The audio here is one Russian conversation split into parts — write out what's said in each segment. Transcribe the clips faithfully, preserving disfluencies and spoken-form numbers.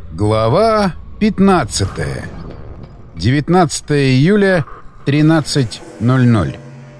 Глава пятнадцатая. девятнадцатое июля, тринадцать ноль ноль.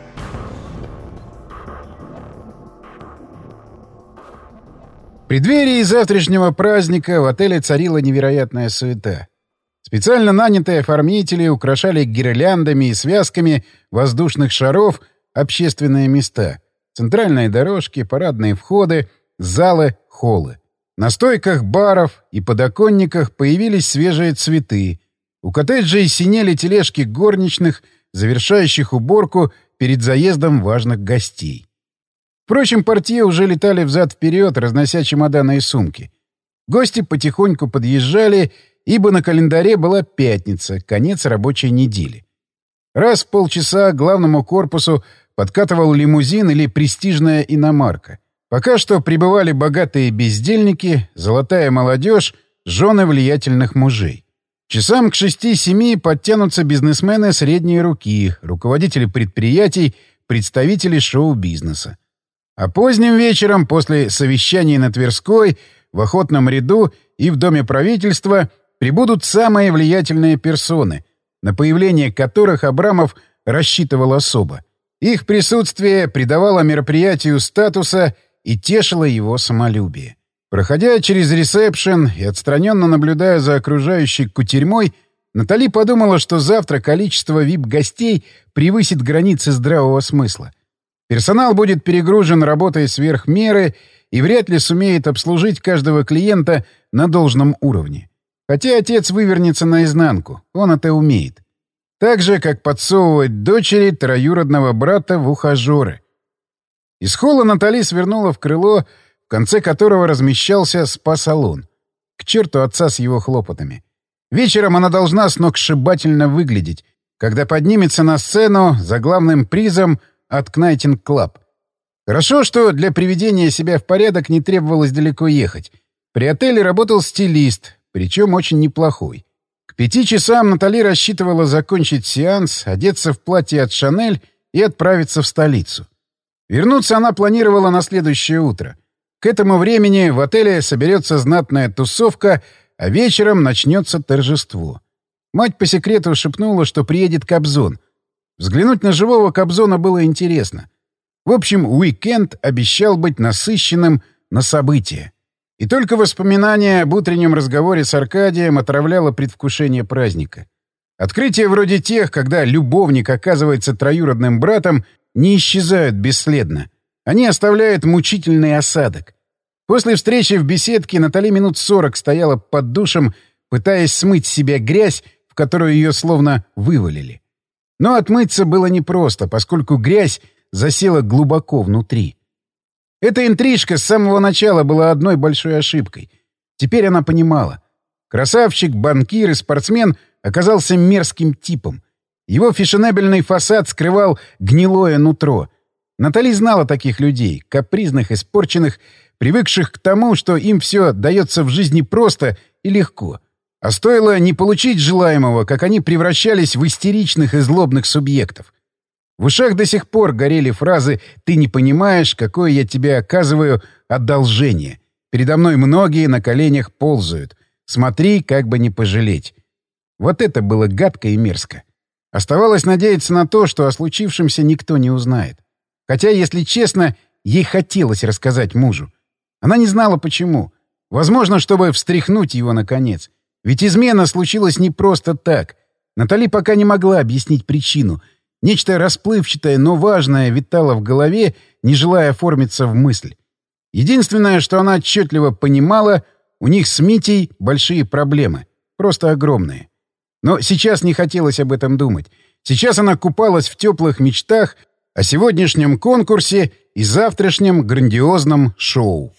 В преддверии завтрашнего праздника в отеле царила невероятная суета. Специально нанятые оформители украшали гирляндами и связками воздушных шаров общественные места, центральные дорожки, парадные входы, залы, холлы. На стойках баров и подоконниках появились свежие цветы. У коттеджей синели тележки горничных, завершающих уборку перед заездом важных гостей. Впрочем, портье уже летали взад-вперед, разнося чемоданы и сумки. Гости потихоньку подъезжали, ибо на календаре была пятница, конец рабочей недели. Раз в полчаса к главному корпусу подкатывал лимузин или престижная иномарка. Пока что прибывали богатые бездельники, золотая молодежь, жены влиятельных мужей. Часам к шести-семи подтянутся бизнесмены средней руки, руководители предприятий, представители шоу-бизнеса. А поздним вечером, после совещаний на Тверской, в Охотном ряду и в Доме правительства прибудут самые влиятельные персоны, на появление которых Абрамов рассчитывал особо. Их присутствие придавало мероприятию статуса и тешило его самолюбие. Проходя через ресепшн и отстраненно наблюдая за окружающей кутерьмой, Натали подумала, что завтра количество ви ай пи-гостей превысит границы здравого смысла. Персонал будет перегружен работой сверх меры и вряд ли сумеет обслужить каждого клиента на должном уровне. Хотя отец вывернется наизнанку, он это умеет. Так же, как подсовывать дочери троюродного брата в ухажеры. Из холла Натали свернула в крыло, в конце которого размещался спа-салон. К черту отца с его хлопотами. Вечером она должна сногсшибательно выглядеть, когда поднимется на сцену за главным призом от Кнайтинг Клаб. Хорошо, что для приведения себя в порядок не требовалось далеко ехать. При отеле работал стилист, причем очень неплохой. К пяти часам Натали рассчитывала закончить сеанс, одеться в платье от Шанель и отправиться в столицу. Вернуться она планировала на следующее утро. К этому времени в отеле соберется знатная тусовка, а вечером начнется торжество. Мать по секрету шепнула, что приедет Кобзон. Взглянуть на живого Кобзона было интересно. В общем, уикенд обещал быть насыщенным на события. И только воспоминание об утреннем разговоре с Аркадием отравляло предвкушение праздника. Открытия вроде тех, когда любовник оказывается троюродным братом, не исчезают бесследно. Они оставляют мучительный осадок. После встречи в беседке Натали минут сорок стояла под душем, пытаясь смыть с себя грязь, в которую ее словно вывалили. Но отмыться было непросто, поскольку грязь засела глубоко внутри. Эта интрижка с самого начала была одной большой ошибкой. Теперь она понимала. Красавчик, банкир и спортсмен оказался мерзким типом. Его фешенебельный фасад скрывал гнилое нутро. Натали знала таких людей, капризных, испорченных, привыкших к тому, что им все дается в жизни просто и легко. А стоило не получить желаемого, как они превращались в истеричных и злобных субъектов. В ушах до сих пор горели фразы «ты не понимаешь, какое я тебе оказываю одолжение. Передо мной многие на коленях ползают. Смотри, как бы не пожалеть». Вот это было гадко и мерзко. Оставалось надеяться на то, что о случившемся никто не узнает. Хотя, если честно, ей хотелось рассказать мужу. Она не знала, почему. Возможно, чтобы встряхнуть его наконец. Ведь измена случилась не просто так. Натали пока не могла объяснить причину. Нечто расплывчатое, но важное витало в голове, не желая оформиться в мысль. Единственное, что она отчетливо понимала, у них с Митей большие проблемы. Просто огромные. Но сейчас не хотелось об этом думать. Сейчас она купалась в теплых мечтах о сегодняшнем конкурсе и завтрашнем грандиозном шоу.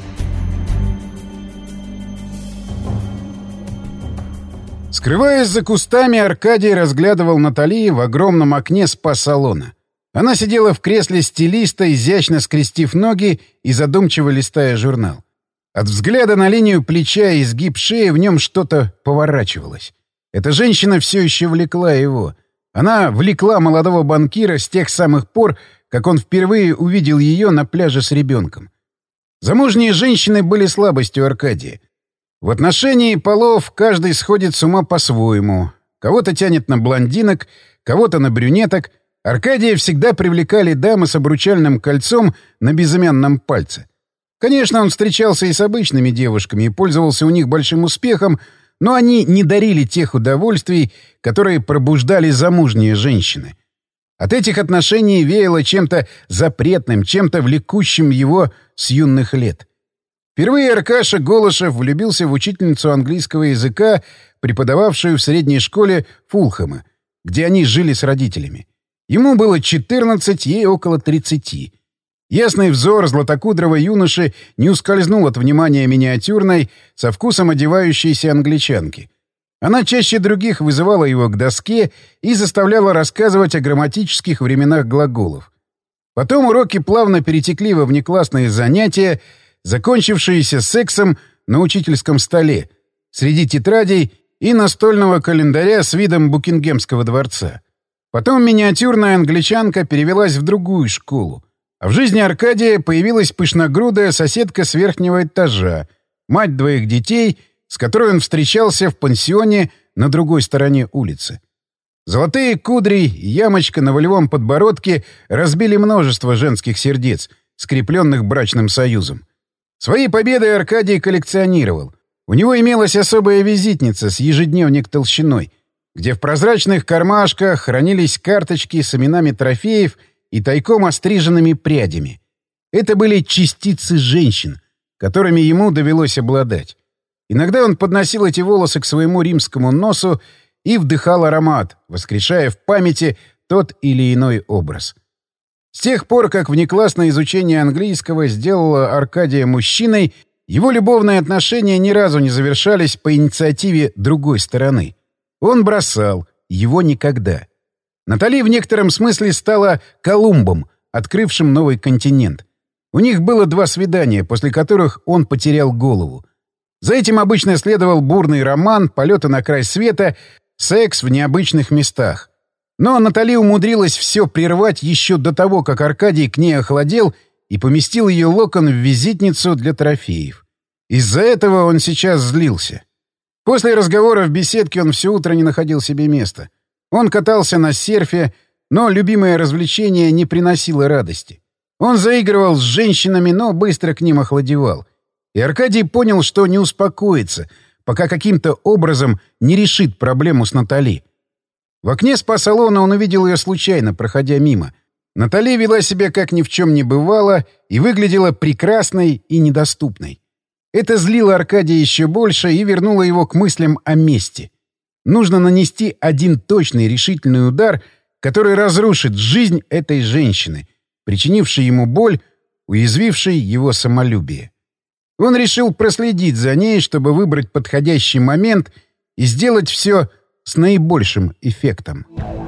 Скрываясь за кустами, Аркадий разглядывал Натали в огромном окне спа-салона. Она сидела в кресле стилиста, изящно скрестив ноги и задумчиво листая журнал. От взгляда на линию плеча и изгиб шеи в нем что-то поворачивалось. Эта женщина все еще влекла его. Она влекла молодого банкира с тех самых пор, как он впервые увидел ее на пляже с ребенком. Замужние женщины были слабостью Аркадия. В отношении полов каждый сходит с ума по-своему. Кого-то тянет на блондинок, кого-то на брюнеток. Аркадия всегда привлекали дамы с обручальным кольцом на безымянном пальце. Конечно, он встречался и с обычными девушками и пользовался у них большим успехом, но они не дарили тех удовольствий, которые пробуждали замужние женщины. От этих отношений веяло чем-то запретным, чем-то влекущим его с юных лет. Впервые Аркаша Голышев влюбился в учительницу английского языка, преподававшую в средней школе Фулхэма, где они жили с родителями. Ему было четырнадцать, ей около тридцати. Ясный взор златокудрого юноши не ускользнул от внимания миниатюрной, со вкусом одевающейся англичанки. Она чаще других вызывала его к доске и заставляла рассказывать о грамматических временах глаголов. Потом уроки плавно перетекли во внеклассные занятия, закончившиеся сексом на учительском столе, среди тетрадей и настольного календаря с видом Букингемского дворца. Потом миниатюрная англичанка перевелась в другую школу. А в жизни Аркадия появилась пышногрудая соседка с верхнего этажа, мать двоих детей, с которой он встречался в пансионе на другой стороне улицы. Золотые кудри и ямочка на волевом подбородке разбили множество женских сердец, скрепленных брачным союзом. Свои победы Аркадий коллекционировал. У него имелась особая визитница с ежедневник толщиной, где в прозрачных кармашках хранились карточки с именами трофеев и тайком остриженными прядями. Это были частицы женщин, которыми ему довелось обладать. Иногда он подносил эти волосы к своему римскому носу и вдыхал аромат, воскрешая в памяти тот или иной образ. С тех пор, как внеклассное изучение английского сделало Аркадия мужчиной, его любовные отношения ни разу не завершались по инициативе другой стороны. Он бросал, его никогда. Натали в некотором смысле стала Колумбом, открывшим новый континент. У них было два свидания, после которых он потерял голову. За этим обычно следовал бурный роман, полеты на край света, секс в необычных местах. Но Натали умудрилась все прервать еще до того, как Аркадий к ней охладел и поместил ее локон в визитницу для трофеев. Из-за этого он сейчас злился. После разговора в беседке он все утро не находил себе места. Он катался на серфе, но любимое развлечение не приносило радости. Он заигрывал с женщинами, но быстро к ним охладевал. И Аркадий понял, что не успокоится, пока каким-то образом не решит проблему с Натали. В окне спа-салона он увидел ее случайно, проходя мимо. Натали вела себя как ни в чем не бывало и выглядела прекрасной и недоступной. Это злило Аркадия еще больше и вернуло его к мыслям о мести. Нужно нанести один точный решительный удар, который разрушит жизнь этой женщины, причинившей ему боль, уязвившей его самолюбие. Он решил проследить за ней, чтобы выбрать подходящий момент и сделать все с наибольшим эффектом.